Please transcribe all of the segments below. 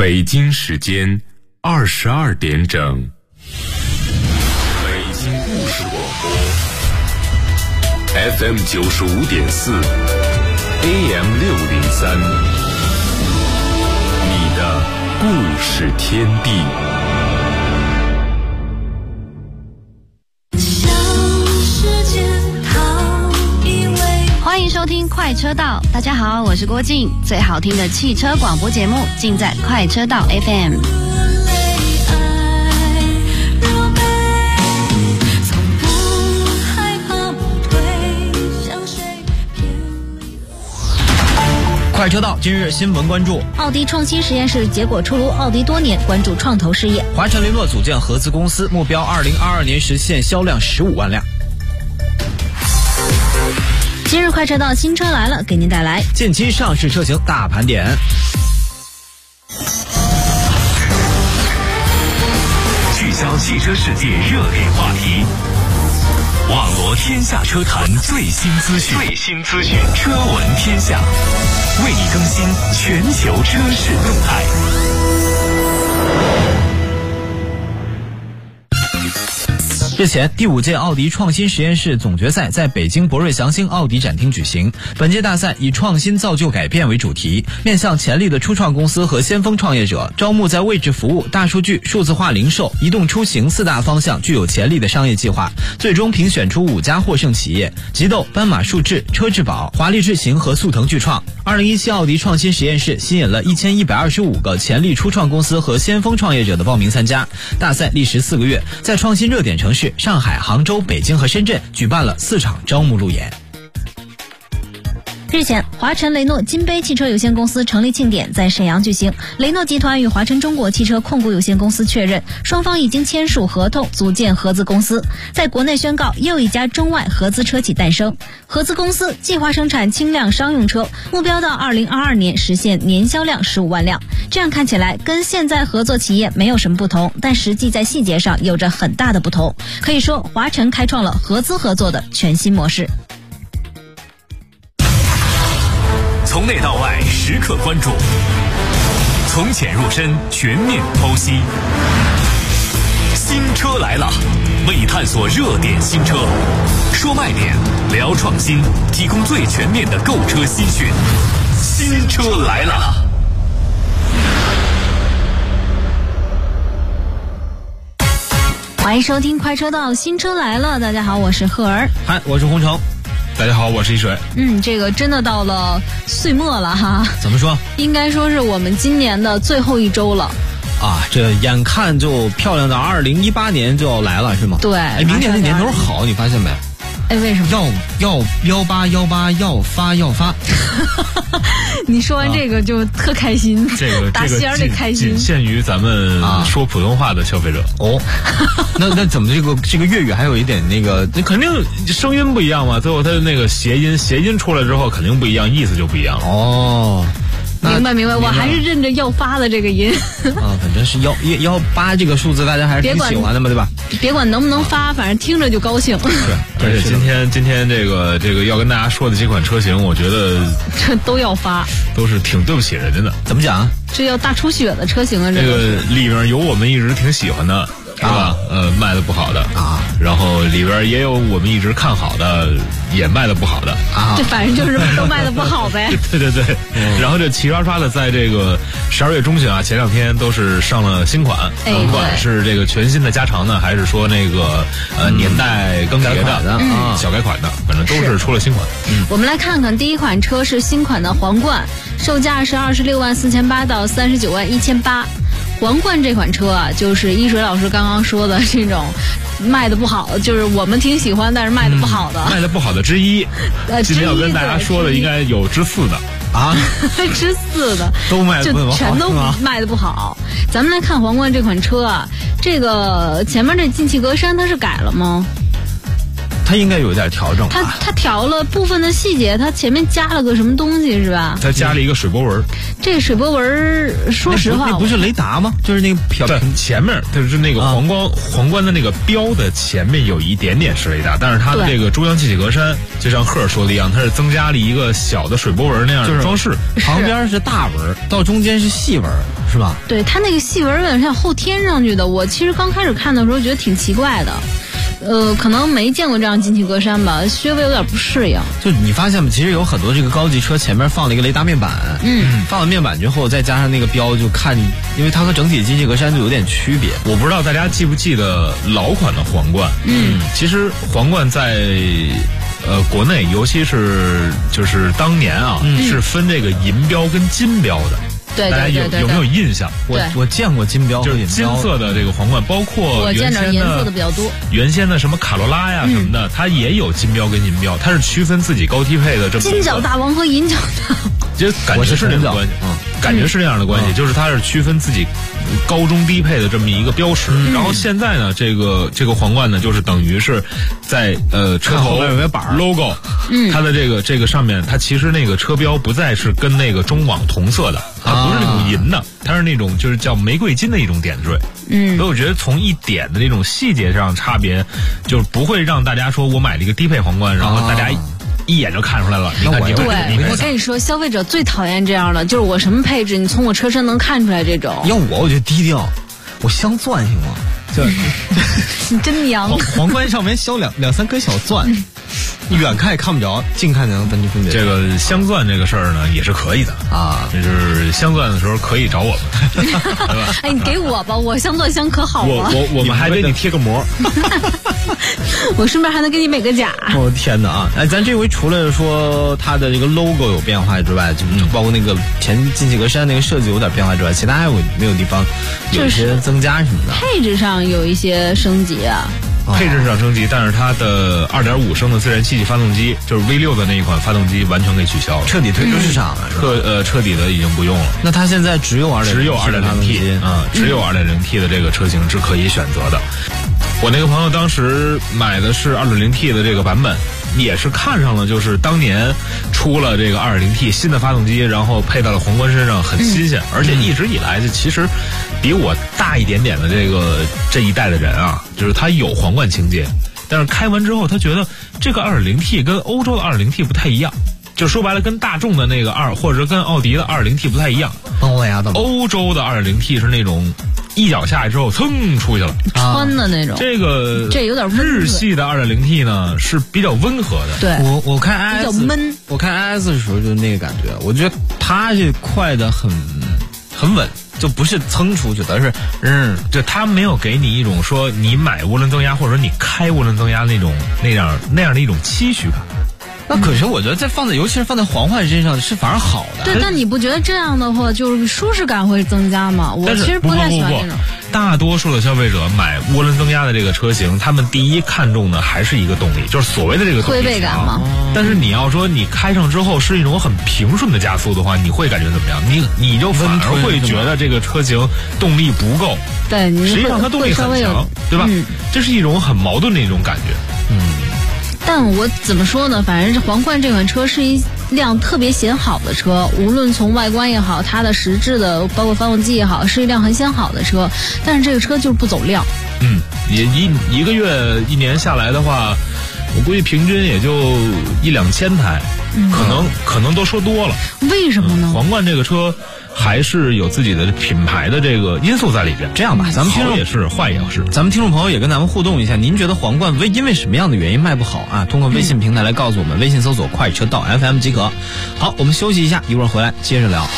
北京时间22点整，北京故事广播 FM 95.4 AM 603，你的故事天地。 欢迎收听快车道，大家好，我是郭靖，最好听的汽车广播节目尽在快车道 FM。 快车道今日新闻关注： 奥迪创新实验室结果出炉，奥迪多年关注创投事业。 华晨雷诺组建合资公司，目标2022年实现销量15万辆。 今日快车道新车来了，给您带来近期上市车型大盘点。 聚焦汽车世界热点话题，网罗天下车坛最新资讯，车闻天下，为你更新全球车市动态。 日前，第5届奥迪创新实验室总决赛在北京博瑞祥兴奥迪展厅举行。本届大赛以创新造就改变为主题，面向潜力的初创公司和先锋创业者，招募在位置服务、大数据、数字化零售、移动出行4大方向具有潜力的商业计划，最终评选出5家获胜企业：极豆、斑马数智、车智宝、华丽智行和速腾巨创。2017奥迪创新实验室吸引了1125个潜力初创公司和先锋创业者的报名参加。大赛历时4个月，在创新热点城市上海、杭州、北京和深圳举办了4场招募路演。 日前，华晨雷诺金杯汽车有限公司成立庆典在沈阳举行。雷诺集团与华晨中国汽车控股有限公司确认，双方已经签署合同，组建合资公司。在国内宣告又一家中外合资车企诞生。合资公司计划生产轻量商用车，目标到2022年实现年销量15万辆。这样看起来跟现在合作企业没有什么不同，但实际在细节上有着很大的不同。可以说，华晨开创了合资合作的全新模式。 从内到外时刻关注，从浅入深全面剖析。新车来了，为你探索热点新车，说卖点，聊创新，提供最全面的购车新讯。新车来了。 欢迎收听快车道，新车来了。大家好，我是赫儿。 嗨，我是洪城。 大家好，我是一水。 这个真的到了岁末了哈。 怎么说？ 应该说是我们今年的最后一周了。 啊，这眼看就漂亮的2018年就要来了，是吗？ 对。 明年的年头好，你发现没？ 为什么？ 要18要发。 你说完这个就特开心， 这个打心儿里开心。 仅限于咱们说普通话的消费者哦。那怎么这个粤语还有一点那个？ 那肯定声音不一样嘛，最后它的那个谐音出来之后肯定不一样，意思就不一样了。 哦。 明白，我还是认着要发的这个音。 反正是118这个数字，大家还是挺喜欢的嘛，对吧？ 别管能不能发，反正听着就高兴。 是，而且今天这个要跟大家说的几款车型，我觉得这都要发， 都是挺对不起人家的。 怎么讲？ 这要大出血的车型啊！ 这个里面有我们一直挺喜欢的。是吧？卖的不好的啊，然后里边也有我们一直看好的，也卖的不好的啊。这反正就是都卖的不好呗。 对。然后这齐刷刷的在这个12月中旬啊，前2天都是上了新款，不管是这个全新的加长呢，还是说那个年代更迭的小改款的，反正都是出了新款。 我们来看看第一款车是新款的皇冠，售价是26万4800到39万1800。皇冠这款车啊，就是一水老师刚刚说的这种卖的不好，就是我们挺喜欢但是卖的不好的， 卖的不好的之一。今天要跟大家说的应该有之4的啊， 之4的都卖的不好， 就全都卖的不好。咱们来看皇冠这款车啊，这个前面这进气格栅它是改了吗？ 它应该有点调整吧。 它调了部分的细节，它前面加了个什么东西是吧？ 它加了一个水波纹。 这个水波纹，说实话， 那不是雷达吗？就是那个对，前面就是那个皇冠的那个标的前面有一点点是雷达，但是它的这个中央进气格栅，就像赫尔说的一样，它是增加了一个小的水波纹那样的装饰， 旁边是大纹，到中间是细纹，是吧？ 对，它那个细纹有点像后添上去的。我其实刚开始看的时候觉得挺奇怪的。可能没见过这样进气格栅吧，稍微有点不适应。 就你发现吗？其实有很多这个高级车前面放了一个雷达面板，放了面板之后再加上那个标，就看，因为它和整体的进气格栅就有点区别。 我不知道大家记不记得老款的皇冠？其实皇冠在国内，尤其是就是当年啊，是分这个银标跟金标的。 对， 大家有没有印象？ 我见过金标， 就是金色的这个皇冠，包括我见着颜色的比较多。 原先的什么卡罗拉呀什么的，它也有金标跟银标，它是区分自己高低配的这么金角大王和银角大王， 其实感觉是这种关系，感觉是这样的关系，就是它是区分自己高中低配的这么一个标识。然后现在呢，这个皇冠呢，就是等于是在车头有个板 logo，它的这个上面，它其实那个车标不再是跟那个中网同色的，它不是那种银的，它是那种就是叫玫瑰金的一种点缀。所以我觉得从一点的那种细节上差别，就是不会让大家说我买了一个低配皇冠，然后大家一眼就看出来了。 我跟你说，消费者最讨厌这样的，就是我什么配置，你从我车身能看出来这种。 要我就低调，我镶钻行吗？ 你真娘！ 皇冠上面镶两三颗小钻，你远看也看不着，近看才能分别。 这个镶钻这个事儿呢，也是可以的啊。就是镶钻的时候可以找我们，对吧？ 哎，你给我吧，我镶钻镶可好了。 我们还给你贴个膜， 我顺便还能给你美个甲。 我天哪啊！哎，咱这回除了说它的这个 logo 有变化之外，就包括那个前进气格栅那个设计有点变化之外，其他还有没有地方有一些增加什么的？ 配置上有一些升级啊。 配置上升级，但是它的2.5升的自然吸气发动机，就是 V6 的那一款发动机完全给取消了， 彻底退出市场了。 彻底的已经不用了。 那它现在只有 2.0T 啊，只有 2.0T 的这个车型是可以选择的。我那个朋友当时买的是 2.0T 的这个版本，也是看上了，就是当年出了这个 2.0T 新的发动机，然后配到了皇冠身上，很新鲜。而且一直以来，就其实比我大一点点的这一代的人啊，就是他有皇冠情节，但是开完之后，他觉得这个 2.0T 跟欧洲的 2.0T 不太一样。就说白了，跟大众的那个或者跟奥迪的 2.0T 不太一样。欧洲的 2.0T 是那种一脚下去之后噌出去了， 穿的那种。 这有点日系的 2.0T 呢是比较温和的。 对， 我看 IS 比较闷。 我看 IS 的时候就是那个感觉，我觉得它是快的很稳，就不是噌出去的，而是就它没有给你一种说你买涡轮增压或者说你开涡轮增压那样的一种期许感。 那可是我觉得尤其是放在皇冠身上是反而好的。 对，但你不觉得这样的话就是舒适感会增加吗？我其实不太喜欢这种。 大多数的消费者买涡轮增压的这个车型，他们第一看重的还是一个动力，就是所谓的这个动力推背感嘛。 但是你要说你开上之后是一种很平顺的加速的话，你会感觉怎么样？你就反而会觉得这个车型动力不够。 对， 实际上它动力很强，对吧？这是一种很矛盾的一种感觉。 但我怎么说呢？反正皇冠这款车是一辆特别显好的车，无论从外观也好，它的实质的包括发动机也好，是一辆很显好的车。但是这个车就是不走量。 也一个月一年下来的话，我估计平均也就1-2千台，可能都说多了。 为什么呢？ 皇冠这个车还是有自己的品牌的这个因素在里边。 这样吧，咱们好也是，坏也是。 咱们听众朋友也跟咱们互动一下，您觉得皇冠因为什么样的原因卖不好啊？通过微信平台来告诉我们，微信搜索快车道 FM 即可。好，我们休息一下，一会儿回来接着聊。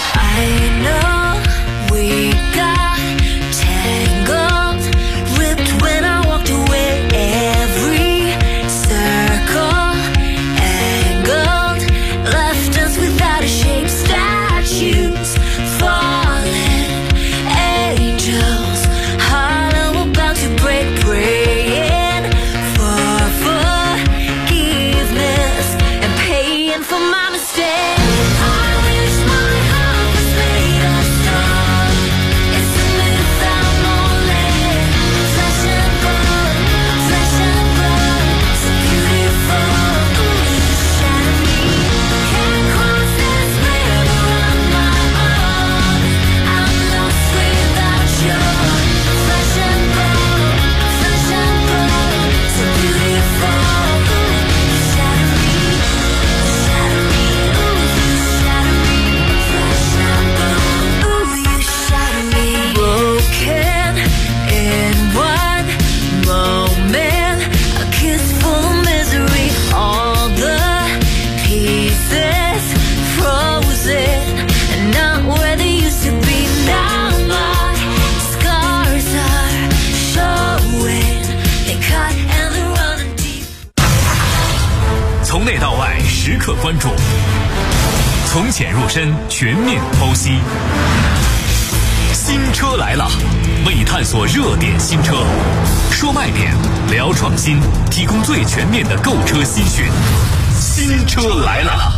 Security 刻关注，从浅入深，全面剖析。新车来了，为探索热点新车，说卖点，聊创新，提供最全面的购车新讯。新车来了。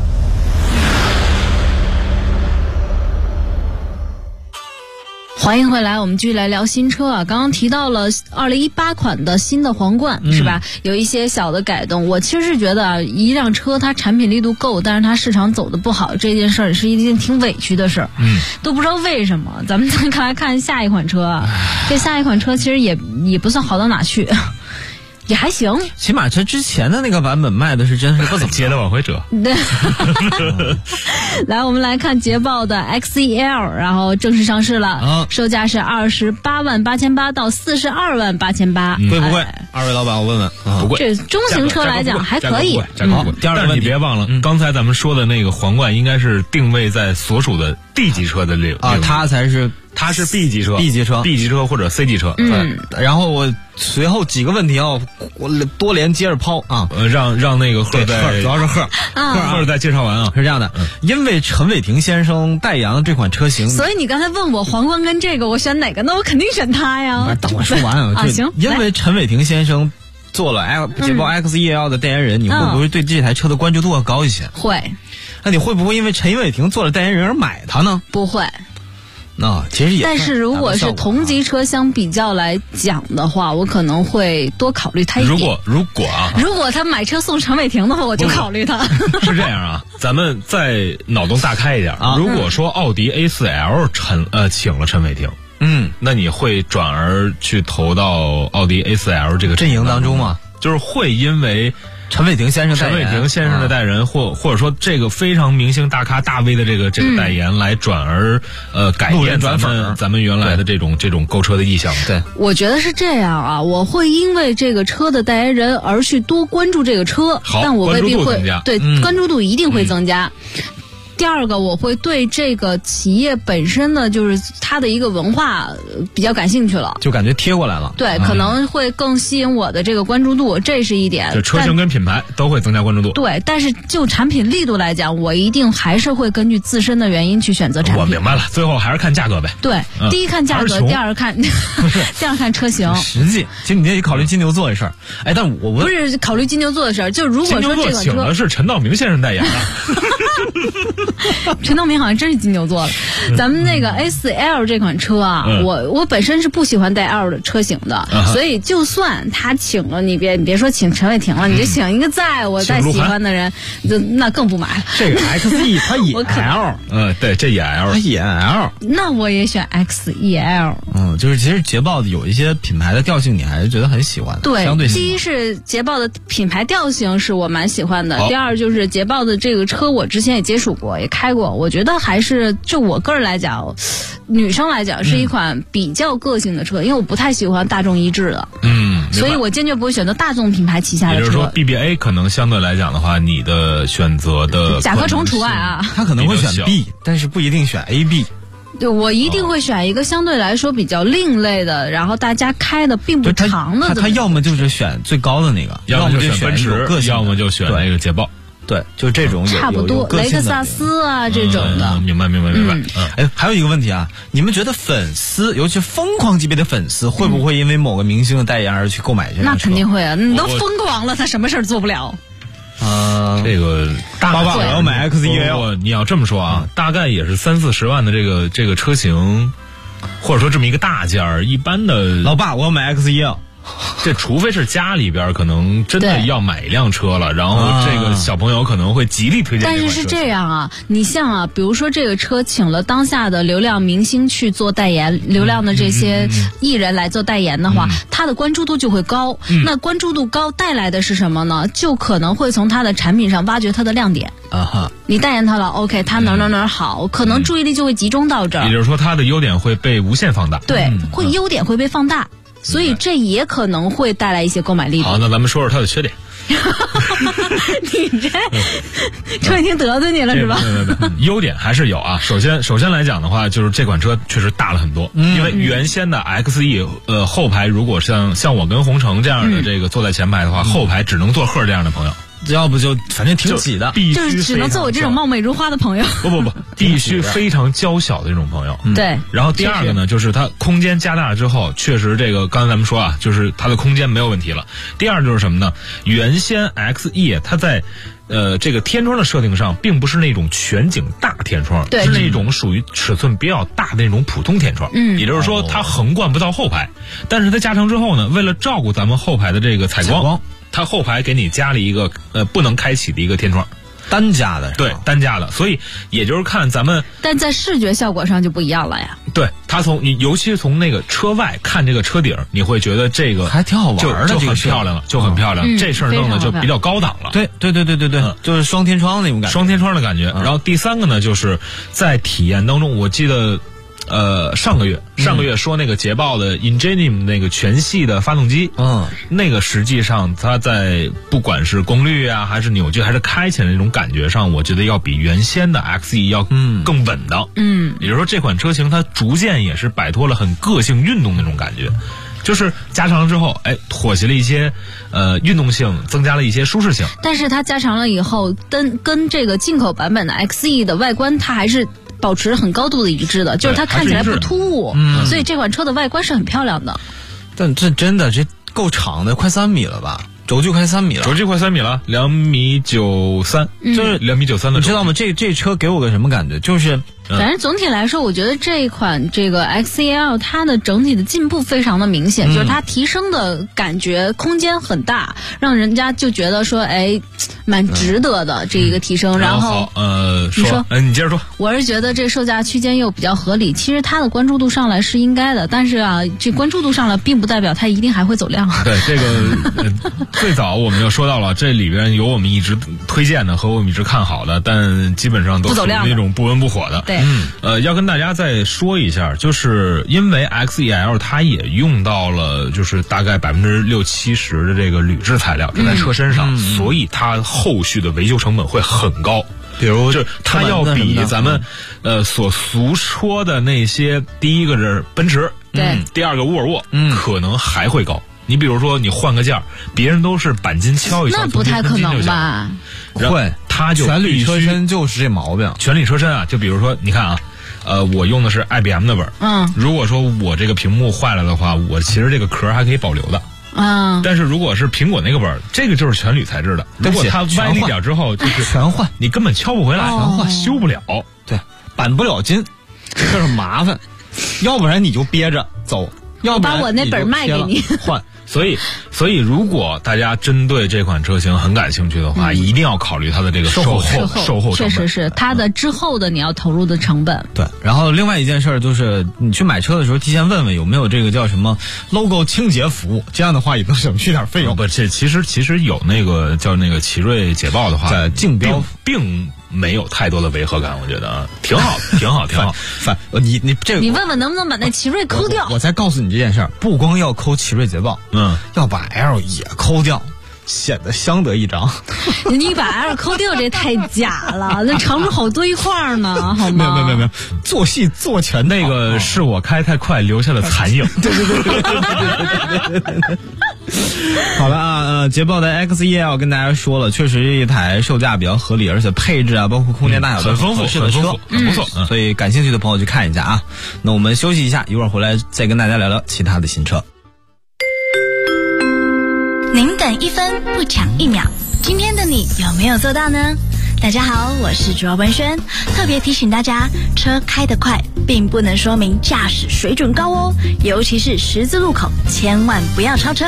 欢迎回来，我们继续来聊新车啊。刚刚提到了2018款的新的皇冠，是吧？有一些小的改动。我其实是觉得啊，一辆车它产品力度够，但是它市场走得不好，这件事儿是一件挺委屈的事儿。都不知道为什么。咱们再来看下一款车啊，这下一款车其实也不算好到哪去。也还行， 起码它之前的那个版本卖的是真是不怎么接的往回折。 对，来我们来看捷豹的 XE-L， 然后正式上市了，售价是28.88000到42.88000， 贵不贵？二位老板，我问问， 不贵。 这中型车来讲还可以。 第二个问题，你别忘了，刚才咱们说的那个皇冠应该是定位在所属的 D 级车的领域啊， 它是 B 级车、B 级车或者 C 级车。 然后我随后几个问题我多连接着抛啊， 让那个贺在， 主要是贺再介绍完啊， 是这样的，因为陈伟霆先生代言的这款车型， 所以你刚才问我皇冠跟这个我选哪个，那我肯定选它呀。 等我说完啊， 行， 因为陈伟霆先生做了捷豹 XE-L 的代言人，你会不会对这台车的关注度要高一些？ 会。 那你会不会因为陈伟霆做了代言人而买它呢？ 不会。 其实也， 但是如果是同级车相比较来讲的话，我可能会多考虑它一点。如果他买车送陈伟霆的话，我就考虑他。 是这样啊，咱们再脑洞大开一点啊。如果说奥迪 A4L 请了陈伟霆，那你会转而去投到奥迪 A4L 这个阵营当中吗？ 就是会因为陈伟霆先生的代言，或者说这个非常明星大咖大 V 的这个代言来转而改变咱们原来的这种购车的意向。 对， 我觉得是这样啊，我会因为这个车的代言人而去多关注这个车，但我未必会关注度一定会增加。第二个，我会对这个企业本身的就是它的一个文化比较感兴趣了， 就感觉贴过来了。 对，可能会更吸引我的这个关注度，这是一点。 就车型跟品牌都会增加关注度。 对，但是就产品力度来讲，我一定还是会根据自身的原因去选择产品。 我明白了，最后还是看价格呗。 对，第一看价格，第二看车型。 实际，其实你得考虑金牛座的事儿。但我不是考虑金牛座的事儿，就如果说这款车请的是陈道明先生代言的。 陈道明好像真是金牛座了。咱们那个 A4L 这款车啊，我本身是不喜欢带 L 的车型的，所以就算他请了你别说请陈伟霆了，你就请一个我再喜欢的人，那更不买。 这个 XE 它也 L， 对，这也 L， 它也 L， 那我也选 XE-L。 就是其实捷豹的有一些品牌的调性，你还是觉得很喜欢的。 对， 相对第一是捷豹的品牌调性是我蛮喜欢的，第二就是捷豹的这个车我之前也接触过，也开过，我觉得还是就我个人来讲，女生来讲是一款比较个性的车，因为我不太喜欢大众一致的，所以我坚决不会选择大众品牌旗下的车。 也就是说 BBA 可能相对来讲的话，你的选择的甲壳虫除外啊， 他可能会选 B， 但是不一定选 AB。 对，我一定会选一个相对来说比较另类的，然后大家开的并不长的。 他要么就是选最高的那个， 要么就选奔驰，要么就选那个捷豹。 对，就这种差不多，雷克萨斯啊这种的。 明白。 还有一个问题啊，你们觉得粉丝，尤其疯狂级别的粉丝，会不会因为某个明星的代言而去购买这辆车？ 那肯定会啊，你都疯狂了，他什么事儿做不了？ 这个爸爸我要买 XE-L， 你要这么说啊，大概也是30-40万的这个车型，或者说这么一个大件儿，一般的老爸我要买 XE-L。 这除非是家里边可能真的要买一辆车了，然后这个小朋友可能会极力推荐这款车。 但是这样啊，你像啊，比如说这个车请了当下的流量明星去做代言，流量的这些艺人来做代言的话，他的关注度就会高。那关注度高带来的是什么呢？就可能会从他的产品上挖掘他的亮点。你代言他了 ，OK， 他哪好，可能注意力就会集中到这儿。 也就是说，他的优点会被无限放大。 对，优点会被放大。所以这也可能会带来一些购买力度。 好，那咱们说说它的缺点。 你这车已经得罪你了是吧？ 优点还是有啊。首先来讲的话，就是这款车确实大了很多，因为原先的 XE 后排如果像我跟红城这样的这个坐在前排的话，后排只能坐贺这样的朋友。 要不就反正挺挤的， 就是只能做我这种貌美如花的朋友。 不，必须非常娇小的这种朋友。 对。 然后第二个呢，就是它空间加大之后，确实这个刚才咱们说啊，就是它的空间没有问题了。第二就是什么呢？原先 XE 它在这个天窗的设定上，并不是那种全景大天窗，是那种属于尺寸比较大的那种普通天窗。也就是说它横贯不到后排，但是它加长之后呢，为了照顾咱们后排的这个采光，它后排给你加了一个不能开启的一个天窗。 单加的， 对，单加的，所以也就是看咱们， 但在视觉效果上就不一样了呀。 对，它尤其是从那个车外看这个车顶，你会觉得这个还挺好玩的， 就很漂亮了，就很漂亮。这事儿弄的就比较高档了。 对，就是双天窗那种感觉， 双天窗的感觉。然后第三个呢，就是在体验当中，我记得。上个月说那个捷豹的 Ingenium 那个全系的发动机，那个实际上它在不管是功率啊，还是扭矩，还是开起来那种感觉上，我觉得要比原先的 XE 要更稳当。也就是说这款车型它逐渐也是摆脱了很个性运动那种感觉。就是加长了之后，妥协了一些运动性，增加了一些舒适性。 但是它加长了以后，跟这个进口版本的 XE 的外观，它还是保持很高度的一致的，就是它看起来不突兀，所以这款车的外观是很漂亮的。 但这真的这够长的，快3米了吧？轴距快3米了，2.93米，就是 2.93米的。 你知道吗？这车给我个什么感觉？就是反正总体来说，我觉得这款这个 XEL 它的整体的进步非常的明显，就是它提升的感觉空间很大，让人家就觉得说，蛮值得的这一个提升。然后你说，你接着说。 我是觉得这售价区间又比较合理，其实它的关注度上来是应该的，但是啊，这关注度上来并不代表它一定还会走量。 对，这个最早我们就说到了，这里边有我们一直推荐的和我们一直看好的，但基本上都属于那种不温不火的。 对。 要跟大家再说一下，就是因为 XEL 它也用到了就是大概60-70%的这个铝制材料在车身上，所以它后续的维修成本会很高。 比如就是它要比咱们所俗说的那些，第一个是奔驰，第二个沃尔沃，可能还会高。你比如说你换个件儿，别人都是钣金敲一敲， 那不太可能吧？ 会， 它就全铝车身就是这毛病。 全铝车身啊，就比如说你看啊，我用的是 IBM 的本，如果说我这个屏幕坏了的话，我其实这个壳还可以保留的。但是如果是苹果那个本，这个就是全铝材质的，如果它歪了一点之后，就是全换， 你根本敲不回来，全换修不了， 对，钣不了金，这是麻烦。要不然你就憋着走，要不然把我那本卖给你换。所以如果大家针对这款车型很感兴趣的话，一定要考虑它的这个售后成本。 确实是它的之后的你要投入的成本。 对，然后另外一件事就是你去买车的时候，提前问问有没有这个叫什么 logo 清洁服务，这样的话也能省去点费用。 不，这其实有那个叫那个奇瑞捷豹的话， 在竞标并没有太多的违和感，我觉得啊，挺好。 你这个你问问能不能把那奇瑞抠掉？ 我再告诉你这件事儿，不光要抠奇瑞捷豹，要把 L 也抠掉，显得相得益彰。 你把 L 抠掉，这太假了，那长处好多一块呢，好吗？ 没有，做戏做全那个是我开太快留下了残影。 对。好了啊，捷豹的 XEL 跟大家说了，确实是一台售价比较合理，而且配置啊，包括空间大小很丰富的车， 很不错。 所以感兴趣的朋友去看一下啊。那我们休息一下，一会儿回来再跟大家聊聊其他的新车。 您等1分不抢1秒，今天的你有没有做到呢？大家好，我是卓文萱，特别提醒大家，车开得快并不能说明驾驶水准高哦，尤其是十字路口，千万不要超车。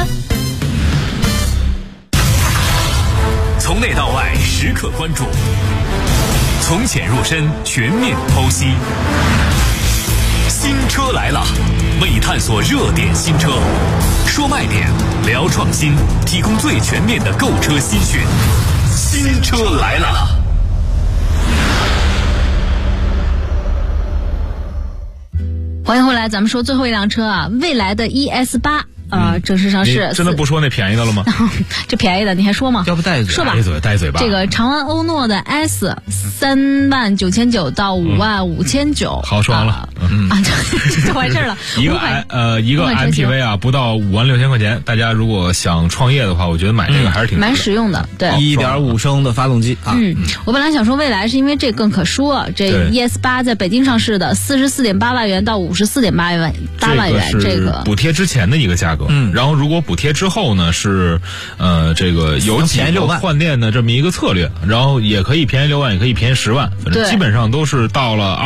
从内到外时刻关注，从浅入深全面剖析。新车来了，为探索热点新车，说卖点，聊创新，提供最全面的购车新讯。新车来了。 欢迎回来，咱们说最后一辆车啊，蔚来的 ES8 正式上市。 真的不说那便宜的了吗？ 这便宜的你还说吗？ 要不带嘴？ 说吧， 带嘴吧。 这个长安欧诺的 S 39900到55900， 豪双了， 就完事了。 一个 MPV 啊，不到56000块钱。大家如果想创业的话，我觉得买这个还是挺蛮实用的。对 ，1.5升的发动机啊。 我本来想说蔚来是因为这更可说，这 ES8 在北京上市的44.8万元到54.8万元，这个补贴之前的一个价格。然后如果补贴之后呢，是这个有几个换电的这么一个策略，然后也可以便宜6万，也可以便宜10万，反正基本上都是到了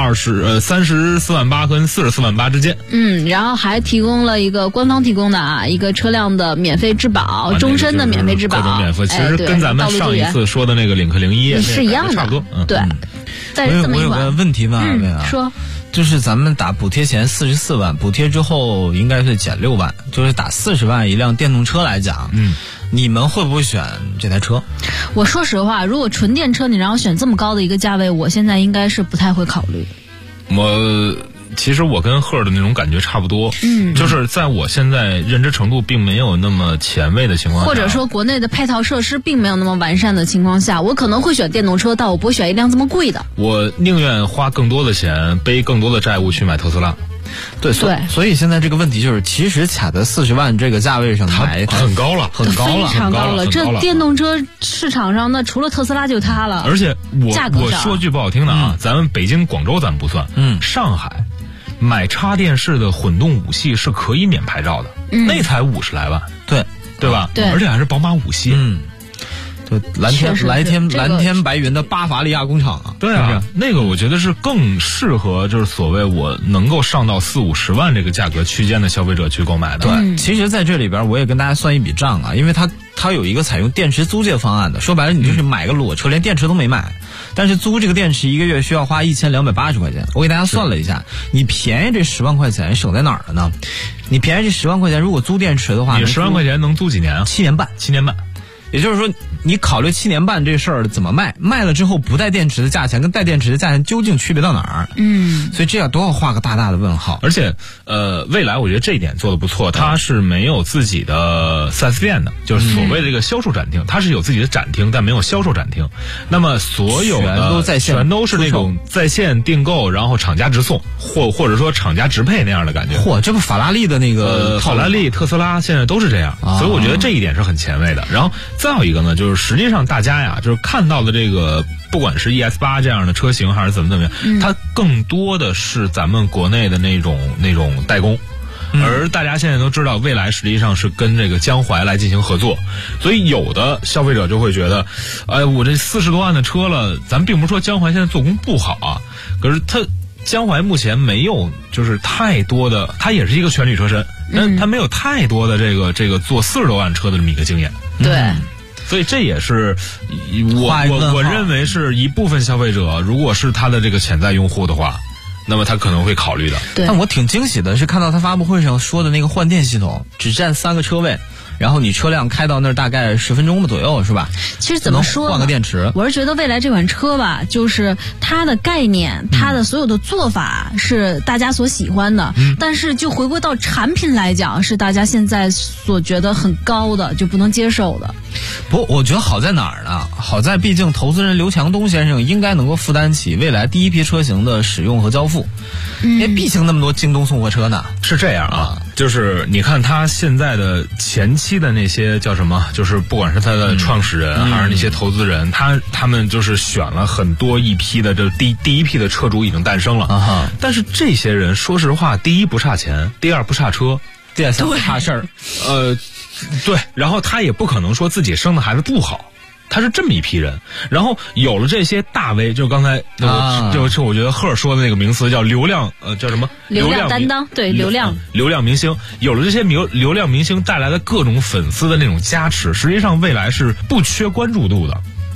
34万8跟44万8之间。 然后还提供了一个官方提供的一个车辆的免费质保，终身的免费质保， 各种免费，其实跟咱们上一次说的那个领克01 是一样的， 差不多。 对。但是这么一款， 我有个问题问二位啊， 说。 就是咱们打补贴前44万，补贴之后应该是减6万，就是打40万一辆电动车来讲，你们会不会选这台车？ 我说实话，如果纯电车你让我选这么高的一个价位，我现在应该是不太会考虑。 其实我跟赫的那种感觉差不多，就是在我现在认知程度并没有那么前卫的情况下， 或者说国内的配套设施并没有那么完善的情况下，我可能会选电动车，但我不会选一辆这么贵的。 我宁愿花更多的钱，背更多的债务去买特斯拉。 对，所以现在这个问题就是，其实卡在40万这个价位上买很高了， 非常高了。这电动车市场上，那除了特斯拉就它了。 而且我说句不好听的啊，咱们北京、广州咱们不算，上海买插电式的混动5系是可以免牌照的，那才50来万，对吧？ 对， 而且还是宝马5系。 对，蓝天白云的巴伐利亚工厂啊， 对啊，那个我觉得是更适合就是所谓我能够上到40-50万这个价格区间的消费者去购买的。 对，其实在这里边我也跟大家算一笔账啊，因为它有一个采用电池租借方案的，说白了你就是买个裸车，连电池都没买，但是租这个电池1个月需要花1280块钱。我给大家算了一下，你便宜这10万块钱省在哪儿了呢？你便宜这10万块钱，如果租电池的话， 你10万块钱能租几年啊 ？7年半。 7年半。 也就是说，你考虑7年半这事儿怎么卖，卖了之后不带电池的价钱跟带电池的价钱究竟区别到哪儿？所以这样都要画个大大的问号。 而且，蔚来我觉得这一点做得不错，它是没有自己的 4S 店的，就是所谓的这个销售展厅，它是有自己的展厅，但没有销售展厅。那么所有的全都是那种在线订购，然后厂家直送，或者说厂家直配那样的感觉。 嚯，这不法拉利的那个法拉利、特斯拉现在都是这样，所以我觉得这一点是很前卫的。然后再有一个呢，就是实际上大家呀，就是看到的这个，不管是 ES8 这样的车型还是怎么样，它更多的是咱们国内的那种代工。而大家现在都知道，蔚来实际上是跟这个江淮来进行合作，所以有的消费者就会觉得，我这40多万的车了，咱并不是说江淮现在做工不好啊，可是江淮目前没有就是太多的，它也是一个全铝车身，但它没有太多的这个做40多万车的这么一个经验。 对。 所以这也是我认为是一部分消费者，如果是他的这个潜在用户的话，那么他可能会考虑的。 但我挺惊喜的是看到他发布会上说的那个换电系统，只占3个车位，然后你车辆开到那儿大概10分钟左右，是吧？ 其实怎么说呢， 换个电池， 我是觉得蔚来这款车吧，就是它的概念，它的所有的做法是大家所喜欢的，但是就回归到产品来讲，是大家现在所觉得很高的，就不能接受的。 不，我觉得好在哪儿呢？好在毕竟投资人刘强东先生应该能够负担起未来第一批车型的使用和交付，因为毕竟那么多京东送货车呢。 是这样啊，就是你看他现在的前期的那些叫什么，就是不管是他的创始人还是那些投资人，他们就是选了很多一批的，这第一批的车主已经诞生了。但是这些人说实话，第一不差钱，第二不差车， 第三不差事儿。 对，然后他也不可能说自己生的孩子不好，他是这么一批人。然后有了这些大 V， 就刚才就我觉得赫说的那个名词叫流量，叫什么？ 流量担当，对，流量明星。有了这些流量明星带来的各种粉丝的那种加持，实际上未来是不缺关注度的。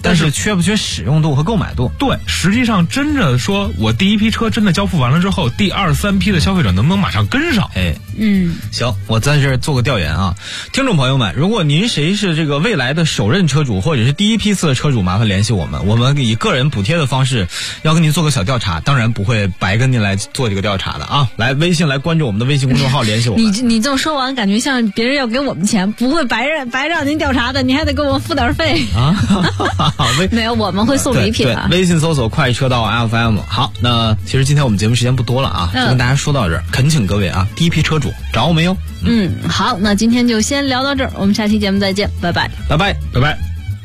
但是缺不缺使用度和购买度？ 对，实际上真的说我第一批车真的交付完了之后，第2、3批的消费者能不能马上跟上？ 行，我在这儿做个调研啊，听众朋友们，如果您谁是这个未来的首任车主或者是第一批次的车主，麻烦联系我们，我们以个人补贴的方式要跟您做个小调查，当然不会白跟您来做这个调查的啊。来微信来关注我们的微信公众号联系我们。 你这么说完，感觉像别人要给我们钱，不会白让您调查的，你还得给我们付点费啊。没有，我们会送礼品啊。 微信搜索快车道 FM。好，那其实今天我们节目时间不多了啊，就跟大家说到这儿，恳请各位啊，第一批车主找我们哟。 好，那今天就先聊到这儿，我们下期节目再见，拜拜， 拜拜，拜拜。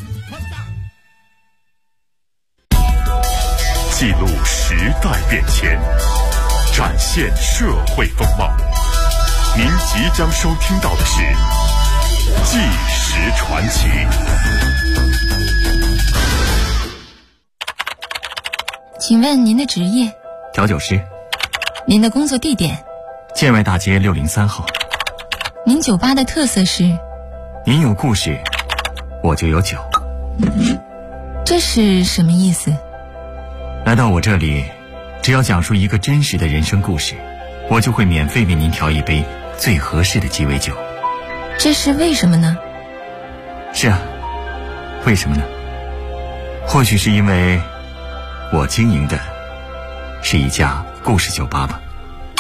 记录时代变迁，展现社会风貌。您即将收听到的是《纪实传奇》。 请问您的职业？ 调酒师。 您的工作地点？ 建外大街603号。 您酒吧的特色是？ 您有故事，我就有酒。 这是什么意思？ 来到我这里，只要讲述一个真实的人生故事，我就会免费为您调一杯最合适的鸡尾酒。 这是为什么呢？ 是啊，为什么呢？或许是因为我经营的是一家故事酒吧吧。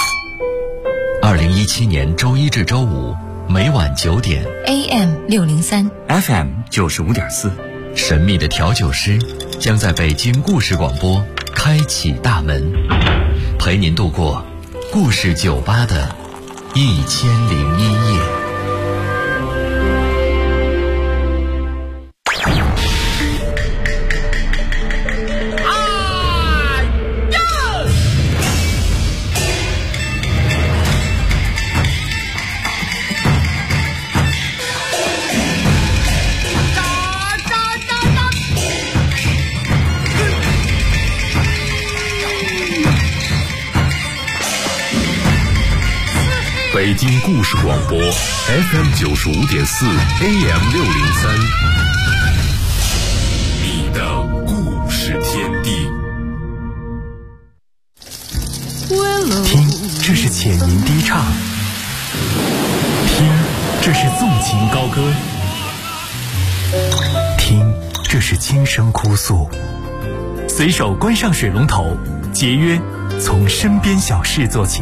2017年周一至周五每晚9点 AM 603 FM 95.4， 神秘的调酒师将在北京故事广播开启大门，陪您度过故事酒吧的1001夜。 北京故事广播 FM 95.4 AM 603，你的故事天地。 听，这是浅吟低唱；听，这是纵情高歌；听，这是轻声哭诉。随手关上水龙头，节约从身边小事做起。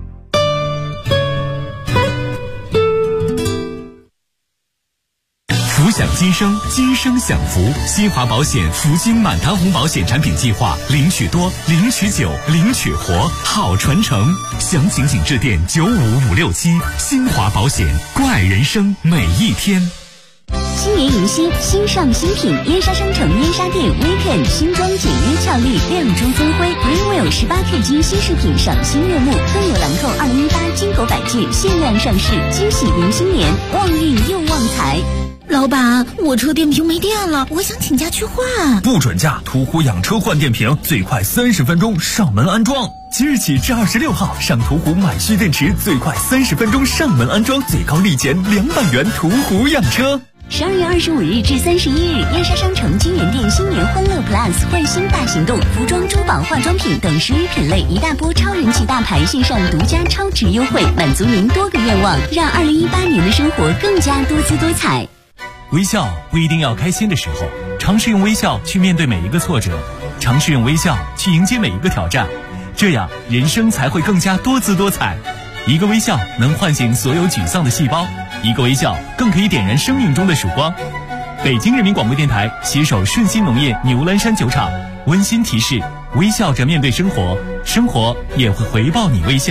福享今生，今生享福。新华保险福金满堂红保险产品计划，领取多，领取久，领取活，好传承。详情请致电95567。新华保险，怪人生每一天。 新年迎新，新上新品，燕莎商城燕莎店 Weekend 新装简约俏丽，亮珠增辉 Greenwell 18K 金新饰品赏心悦目，更有兰蔻2018金狗百件限量上市，惊喜迎新年，旺运又旺财。 老板，我车电瓶没电了，我想请假去换。 不准假，途虎养车换电瓶，最快30分钟上门安装。即日起至26号，上途虎买蓄电池，最快30分钟上门安装，最高立减200元。途虎养车。 12月25日至31日，燕莎商城金源店新年欢乐 Plus 换新大行动，服装、珠宝、化妆品等10余品类，一大波超人气大牌线上独家超值优惠，满足您多个愿望，让2018年的生活更加多姿多彩。 微笑不一定要开心的时候，尝试用微笑去面对每一个挫折，尝试用微笑去迎接每一个挑战，这样人生才会更加多姿多彩。一个微笑能唤醒所有沮丧的细胞，一个微笑更可以点燃生命中的曙光。北京人民广播电台携手顺心农业牛栏山酒厂温馨提示：微笑着面对生活，生活也会回报你微笑。